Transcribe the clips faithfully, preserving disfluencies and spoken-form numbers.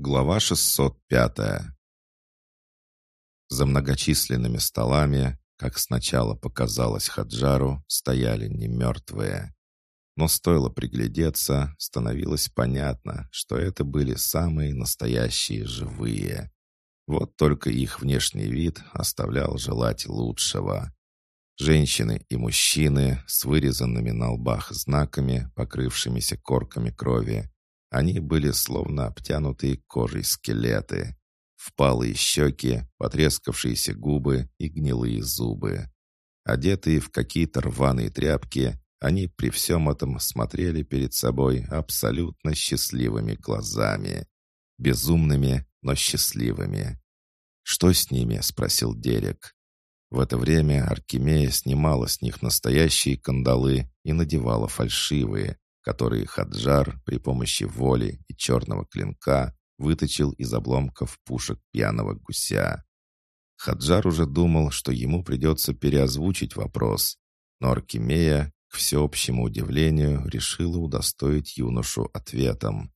Глава шестьсот пятая. За многочисленными столами, как сначала показалось Хаджару, стояли не мертвые. Но стоило приглядеться, становилось понятно, что это были самые настоящие живые. Вот только их внешний вид оставлял желать лучшего. Женщины и мужчины с вырезанными на лбах знаками, покрывшимися корками крови, они были словно обтянутые кожей скелеты. Впалые щеки, потрескавшиеся губы и гнилые зубы. Одетые в какие-то рваные тряпки, они при всем этом смотрели перед собой абсолютно счастливыми глазами. Безумными, но счастливыми. «Что с ними?» — спросил Дерек. В это время Аркемия снимала с них настоящие кандалы и надевала фальшивые, которые Хаджар при помощи воли и черного клинка выточил из обломков пушек пьяного гуся. Хаджар уже думал, что ему придется переозвучить вопрос, но Аркемия, к всеобщему удивлению, решила удостоить юношу ответом.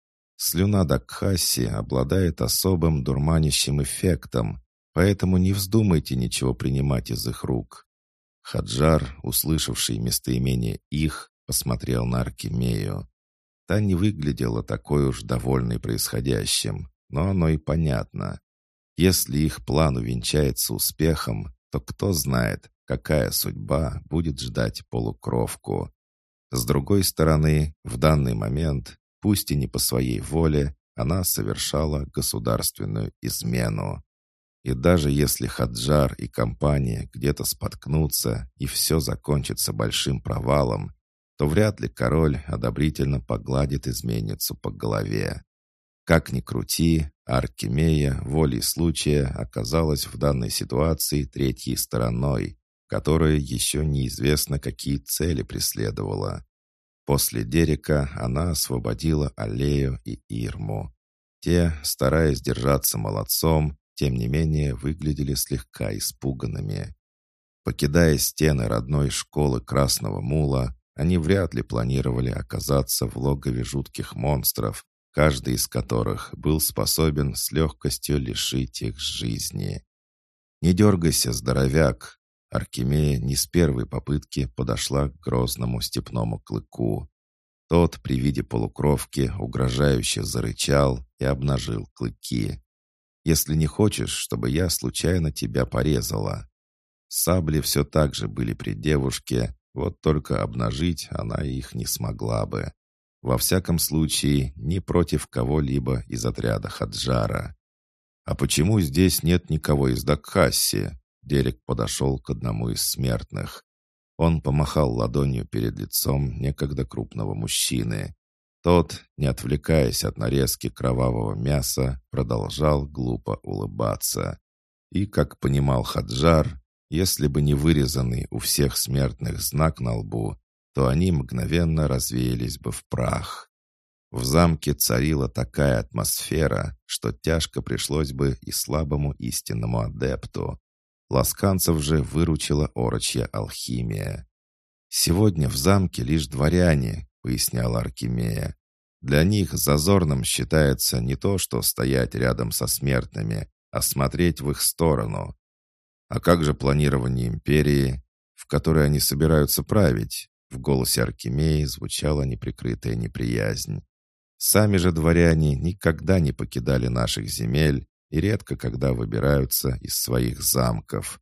Слюна Дакхаси обладает особым дурманящим эффектом, поэтому не вздумайте ничего принимать из их рук. Хаджар, услышавший местоимение «их», посмотрел на Аркемию. Та не выглядела такой уж довольной происходящим, но оно и понятно. Если их план увенчается успехом, то кто знает, какая судьба будет ждать полукровку. С другой стороны, в данный момент, пусть и не по своей воле, она совершала государственную измену. И даже если Хаджар и компания где-то споткнутся и все закончится большим провалом, то вряд ли король одобрительно погладит изменницу по голове. Как ни крути, Аркемия волей случая оказалась в данной ситуации третьей стороной, которая еще неизвестно какие цели преследовала. После Дерека она освободила Аллею и Ирму. Те, стараясь держаться молодцом, тем не менее выглядели слегка испуганными. Покидая стены родной школы Красного Мула, они вряд ли планировали оказаться в логове жутких монстров, каждый из которых был способен с легкостью лишить их жизни. «Не дергайся, здоровяк!» Аркемия не с первой попытки подошла к грозному степному клыку. Тот при виде полукровки угрожающе зарычал и обнажил клыки. «Если не хочешь, чтобы я случайно тебя порезала». Сабли все так же были при девушке, вот только обнажить она их не смогла бы. Во всяком случае, не против кого-либо из отряда Хаджара. «А почему здесь нет никого из Дакхаси?» Дерек подошел к одному из смертных. Он помахал ладонью перед лицом некогда крупного мужчины. Тот, не отвлекаясь от нарезки кровавого мяса, продолжал глупо улыбаться. И, как понимал Хаджар, если бы не вырезанный у всех смертных знак на лбу, то они мгновенно развеялись бы в прах. В замке царила такая атмосфера, что тяжко пришлось бы и слабому истинному адепту. Ласканцев же выручила орочья алхимия. «Сегодня в замке лишь дворяне», — поясняла Аркемия. «Для них зазорным считается не то, что стоять рядом со смертными, а смотреть в их сторону. А как же планирование империи, в которой они собираются править?» В голосе Аркемии звучала неприкрытая неприязнь. «Сами же дворяне никогда не покидали наших земель и редко когда выбираются из своих замков.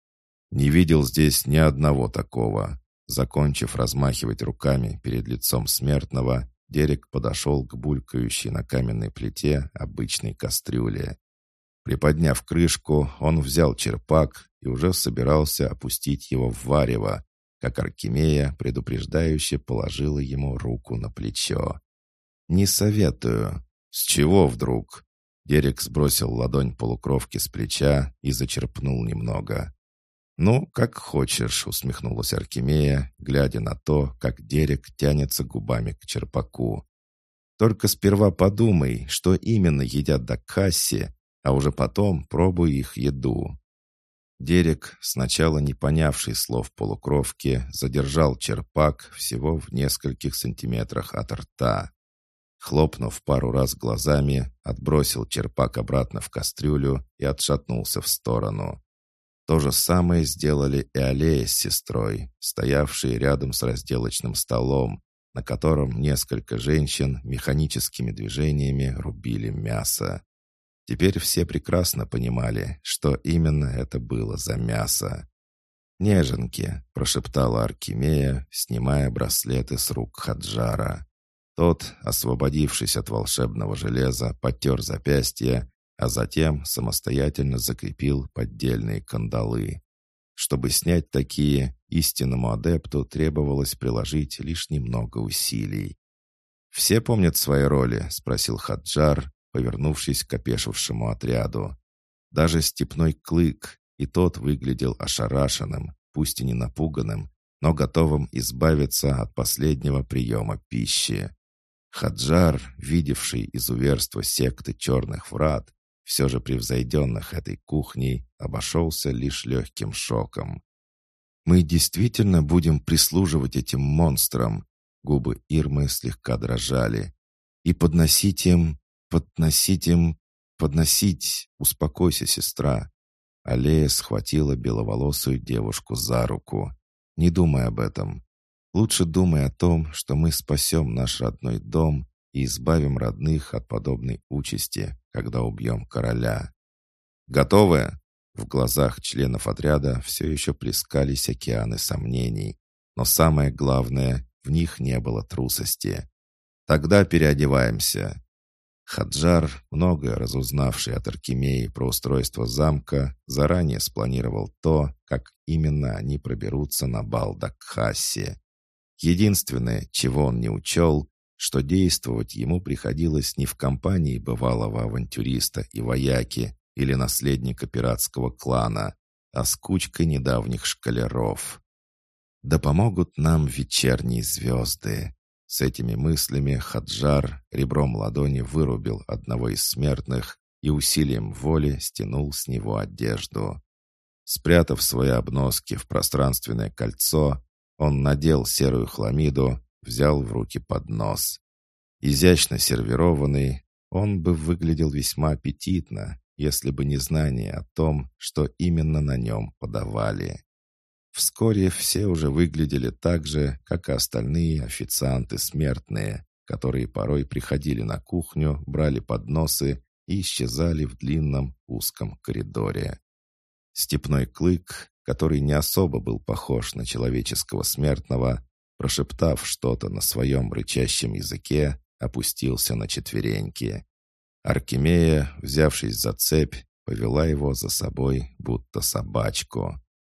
Не видел здесь ни одного такого». Закончив размахивать руками перед лицом смертного, Дерек подошел к булькающей на каменной плите обычной кастрюле. Приподняв крышку, он взял черпак и уже собирался опустить его в варево, как Аркемия предупреждающе положила ему руку на плечо. «Не советую». «С чего вдруг?» Дерек сбросил ладонь полукровки с плеча и зачерпнул немного. «Ну, как хочешь», — усмехнулась Аркемия, глядя на то, как Дерек тянется губами к черпаку. «Только сперва подумай, что именно едят Дакхаси, а уже потом пробуй их еду». Дерек, сначала не понявший слов полукровки, задержал черпак всего в нескольких сантиметрах от рта. Хлопнув пару раз глазами, отбросил черпак обратно в кастрюлю и отшатнулся в сторону. То же самое сделали и Аллея с сестрой, стоявшие рядом с разделочным столом, на котором несколько женщин механическими движениями рубили мясо. Теперь все прекрасно понимали, что именно это было за мясо. «Неженки», — прошептала Аркемия, снимая браслеты с рук Хаджара. Тот, освободившись от волшебного железа, потер запястье, а затем самостоятельно закрепил поддельные кандалы. Чтобы снять такие, истинному адепту требовалось приложить лишь немного усилий. «Все помнят свои роли?» — спросил Хаджар, повернувшись к опешившему отряду. Даже степной Клык, и тот выглядел ошарашенным, пусть и не напуганным, но готовым избавиться от последнего приема пищи. Хаджар, видевший изуверство секты Черных Врат, все же превзойденных этой кухней, обошелся лишь легким шоком. «Мы действительно будем прислуживать этим монстрам?» Губы Ирмы слегка дрожали. «И подносить им, подносить им, подносить...» «Успокойся, сестра». Аллея схватила беловолосую девушку за руку. «Не думай об этом. Лучше думай о том, что мы спасем наш родной дом и избавим родных от подобной участи, когда убьем короля». «Готовы?» В глазах членов отряда все еще плескались океаны сомнений. Но самое главное, в них не было трусости. «Тогда переодеваемся». Хаджар, многое разузнавший от Аркемии про устройство замка, заранее спланировал то, как именно они проберутся на бал Дакхаси. Единственное, чего он не учел, что действовать ему приходилось не в компании бывалого авантюриста и вояки или наследника пиратского клана, а с кучкой недавних школяров. «Да помогут нам вечерние звезды». С этими мыслями Хаджар ребром ладони вырубил одного из смертных и усилием воли стянул с него одежду. Спрятав свои обноски в пространственное кольцо, он надел серую хламиду, взял в руки поднос. Изящно сервированный, он бы выглядел весьма аппетитно, если бы не знание о том, что именно на нем подавали. Вскоре все уже выглядели так же, как и остальные официанты смертные, которые порой приходили на кухню, брали подносы и исчезали в длинном узком коридоре. Степной Клык, который не особо был похож на человеческого смертного, прошептав что-то на своем рычащем языке, опустился на четвереньки. Аркемия, взявшись за цепь, повела его за собой, будто собачку.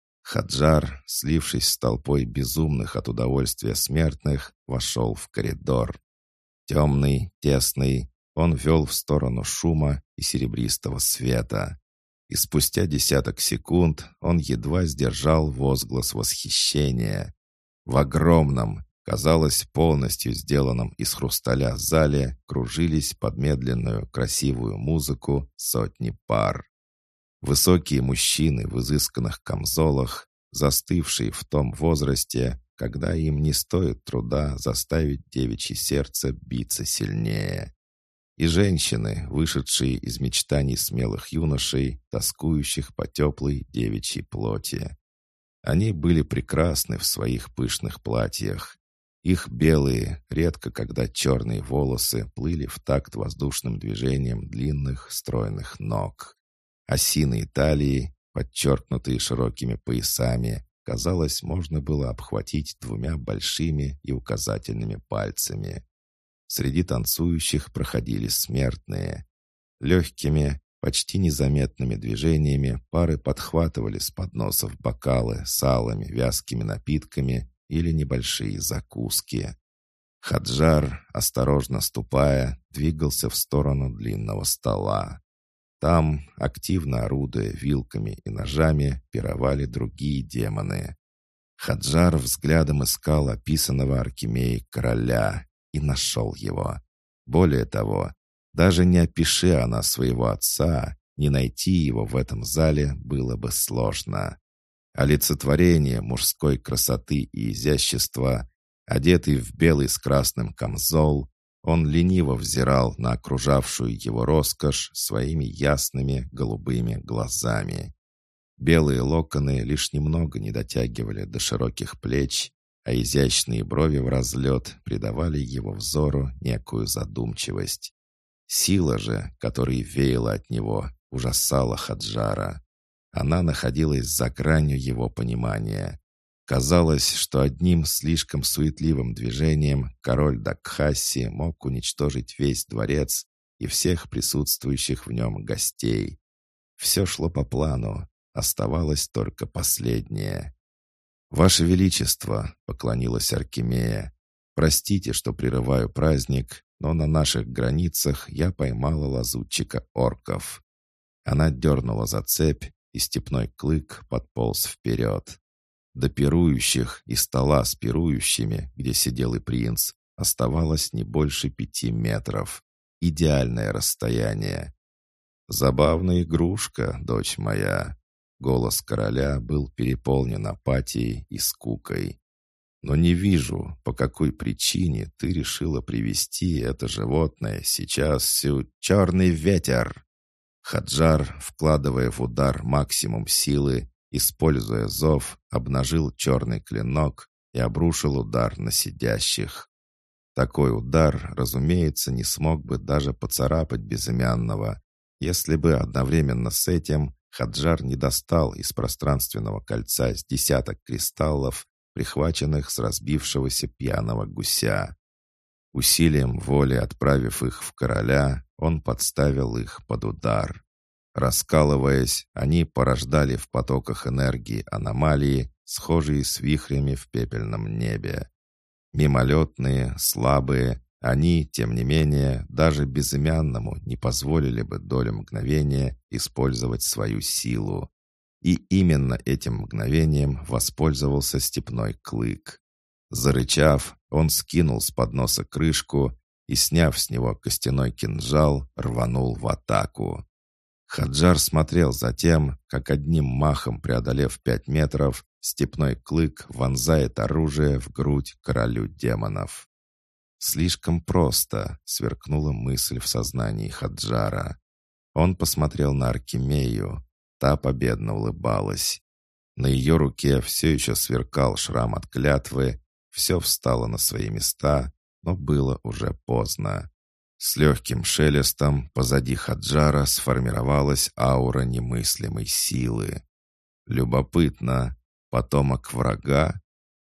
Хаджар, слившись с толпой безумных от удовольствия смертных, вошел в коридор. Темный, тесный, он вел в сторону шума и серебристого света. И спустя десяток секунд он едва сдержал возглас восхищения. В огромном, казалось, полностью сделанном из хрусталя зале кружились под медленную, красивую музыку сотни пар. Высокие мужчины в изысканных камзолах, застывшие в том возрасте, когда им не стоит труда заставить девичье сердце биться сильнее. И женщины, вышедшие из мечтаний смелых юношей, тоскующих по теплой девичьей плоти. Они были прекрасны в своих пышных платьях. Их белые, редко когда черные волосы плыли в такт воздушным движением длинных стройных ног. Осиные талии, подчеркнутые широкими поясами, казалось, можно было обхватить двумя большими и указательными пальцами. Среди танцующих проходили смертные. Легкими, почти незаметными движениями пары подхватывали с подносов бокалы с алыми вязкими напитками или небольшие закуски. Хаджар, осторожно ступая, двигался в сторону длинного стола. Там, активно орудуя вилками и ножами, пировали другие демоны. Хаджар взглядом искал описанного Аркемией короля и нашел его. Более того, даже не опиши она своего отца, не найти его в этом зале было бы сложно. Олицетворение мужской красоты и изящества, одетый в белый с красным камзол, Он лениво взирал на окружавшую его роскошь своими ясными голубыми глазами. Белые локоны лишь немного не дотягивали до широких плеч, а изящные брови в разлет придавали его взору некую задумчивость. Сила же, которая веяла от него, ужасала Хаджара. Она находилась за гранью его понимания. Казалось, что одним слишком суетливым движением король Дакхаси мог уничтожить весь дворец и всех присутствующих в нем гостей. Все шло по плану, оставалось только последнее. «Ваше Величество», — поклонилась Аркемия, — «простите, что прерываю праздник, но на наших границах я поймала лазутчика орков». Она дернула за цепь, и степной клык подполз вперед. До пирующих и стола с пирующими, где сидел и принц, оставалось не больше пяти метров. Идеальное расстояние. «Забавная игрушка, дочь моя». Голос короля был переполнен апатией и скукой. «Но не вижу, по какой причине ты решила привести это животное сейчас всю черный ветер». Хаджар, вкладывая в удар максимум силы, используя зов, обнажил черный клинок и обрушил удар на сидящих. Такой удар, разумеется, не смог бы даже поцарапать безымянного, если бы одновременно с этим Хаджар не достал из пространственного кольца с десяток кристаллов, прихваченных с разбившегося пьяного гуся. Усилием воли отправив их в короля, он подставил их под удар. Раскалываясь, они порождали в потоках энергии аномалии, схожие с вихрями в пепельном небе. Мимолетные, слабые, они, тем не менее, даже безымянному не позволили бы долю мгновения использовать свою силу. И именно этим мгновением воспользовался степной клык. Зарычав, он скинул с подноса крышку и, сняв с него костяной кинжал, рванул в атаку. Хаджар смотрел за тем, как одним махом преодолев пять метров, степной клык вонзает оружие в грудь королю демонов. «Слишком просто», — сверкнула мысль в сознании Хаджара. Он посмотрел на Аркемию. Та победно улыбалась. На ее руке все еще сверкал шрам от клятвы, все встало на свои места, но было уже поздно. С легким шелестом позади Хаджара сформировалась аура немыслимой силы. Любопытно, потомок врага?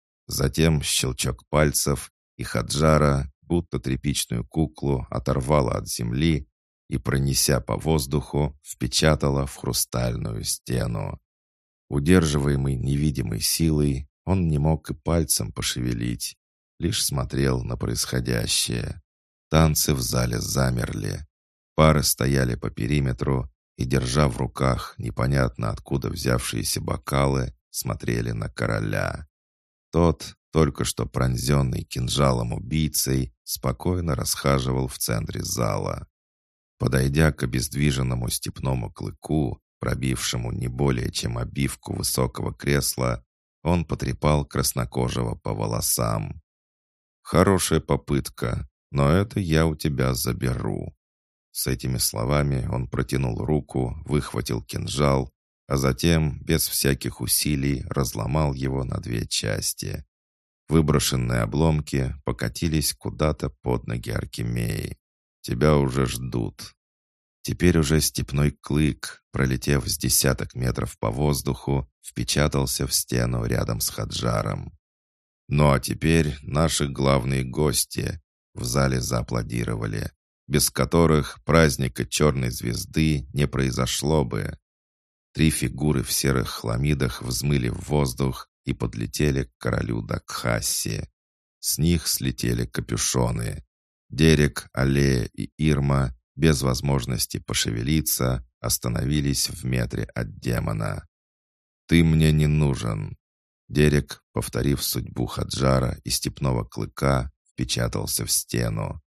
Затем щелчок пальцев, и Хаджара, будто тряпичную куклу, оторвала от земли и, пронеся по воздуху, впечатала в хрустальную стену. Удерживаемый невидимой силой, он не мог и пальцем пошевелить, лишь смотрел на происходящее. Танцы в зале замерли. Пары стояли по периметру и, держа в руках непонятно откуда взявшиеся бокалы, смотрели на короля. Тот, только что пронзенный кинжалом убийцей, спокойно расхаживал в центре зала. Подойдя к обездвиженному степному клыку, пробившему не более чем обивку высокого кресла, он потрепал краснокожего по волосам. «Хорошая попытка, но это я у тебя заберу». С этими словами он протянул руку, выхватил кинжал, а затем, без всяких усилий, разломал его на две части. Выброшенные обломки покатились куда-то под ноги Аркемии. «Тебя уже ждут». Теперь уже степной клык, пролетев с десяток метров по воздуху, впечатался в стену рядом с Хаджаром. «Ну а теперь наши главные гости», — в зале зааплодировали, без которых праздника черной звезды не произошло бы. Три фигуры в серых хламидах взмыли в воздух и подлетели к королю Дакхаси. С них слетели капюшоны. Дерек, Аллея и Ирма, без возможности пошевелиться, остановились в метре от демона. «Ты мне не нужен». Дерек, повторив судьбу Хаджара и степного клыка, впечатался в стену.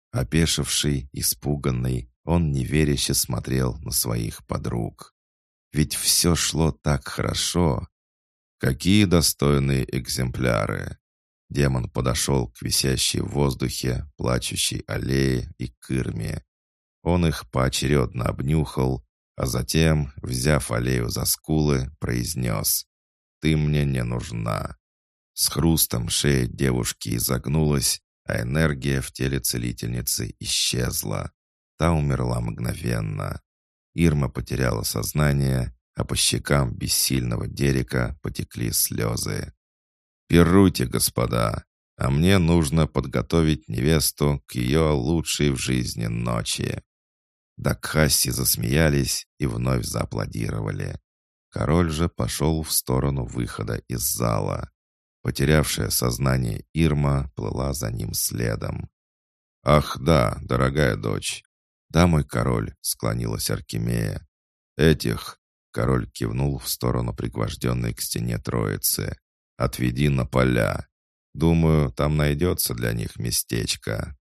Опешивший, испуганный, он неверяще смотрел на своих подруг. Ведь все шло так хорошо. Какие достойные экземпляры! Демон подошел к висящей в воздухе, плачущей аллее и к Ирме. Он их поочередно обнюхал, а затем, взяв аллею за скулы, произнес: «Ты мне не нужна». С хрустом шея девушки изогнулась, а энергия в теле целительницы исчезла. Та умерла мгновенно. Ирма потеряла сознание, а по щекам бессильного Дерека потекли слезы. «Пируйте, господа, а мне нужно подготовить невесту к ее лучшей в жизни ночи». Дакхасси засмеялись и вновь зааплодировали. Король же пошел в сторону выхода из зала. Потерявшая сознание Ирма плыла за ним следом. «Ах да, дорогая дочь!» «Да, мой король», — склонилась Аркемия. «Этих», — король кивнул в сторону пригвожденной к стене троицы, — «отведи на поля. Думаю, там найдется для них местечко».